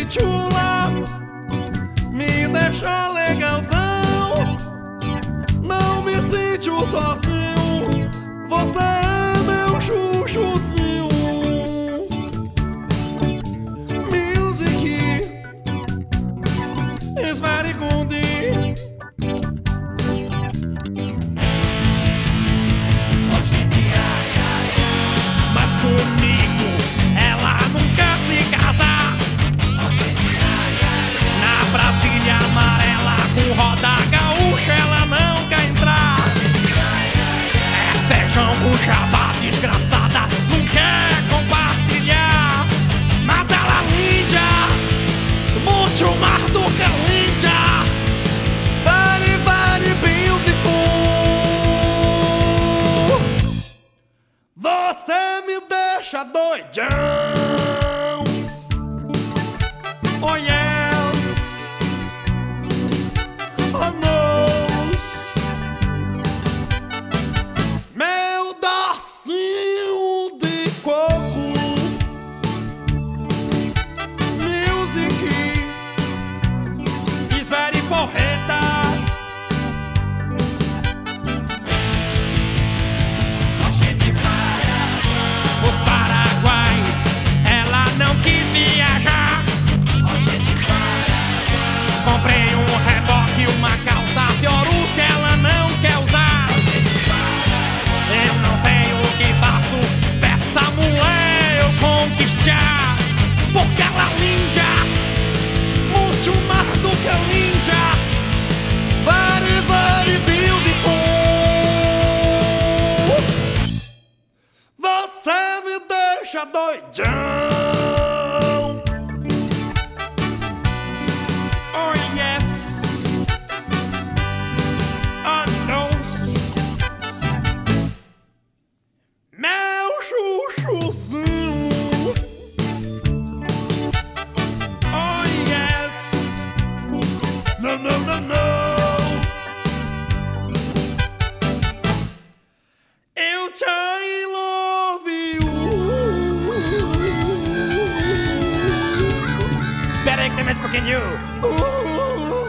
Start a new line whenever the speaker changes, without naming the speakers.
chula, me deixa legalzão. Não me sinto sozinho, você é meu chuchuzinho. Music is very good. Mas comigo ela não quer se casar. Na Brasília amarela com roda gaúcha ela não quer entrar. É feijão com jabá desgraçada, não quer compartilhar. Mas ela linda, muito mais do que linda. Very, very beautiful. Você me deixa doidão. Oh yes, oh no. Meu docinho de coco. Music is very porreta. Os Paraguai, ela não quis viajar. Comprei um reboque e uma calça Fiorucci, ela não quer usar. Eu não sei o que faço dessa mulher eu conquistar. Porque ela é linda, muito mais do que linda. Very, very beautiful. Você me deixa doidão. Oh yes, oh no. Meu chuchuzinho. Oh yes. No, no, no, no. Eu te love you. Pera aí que tem mais um pouquinho.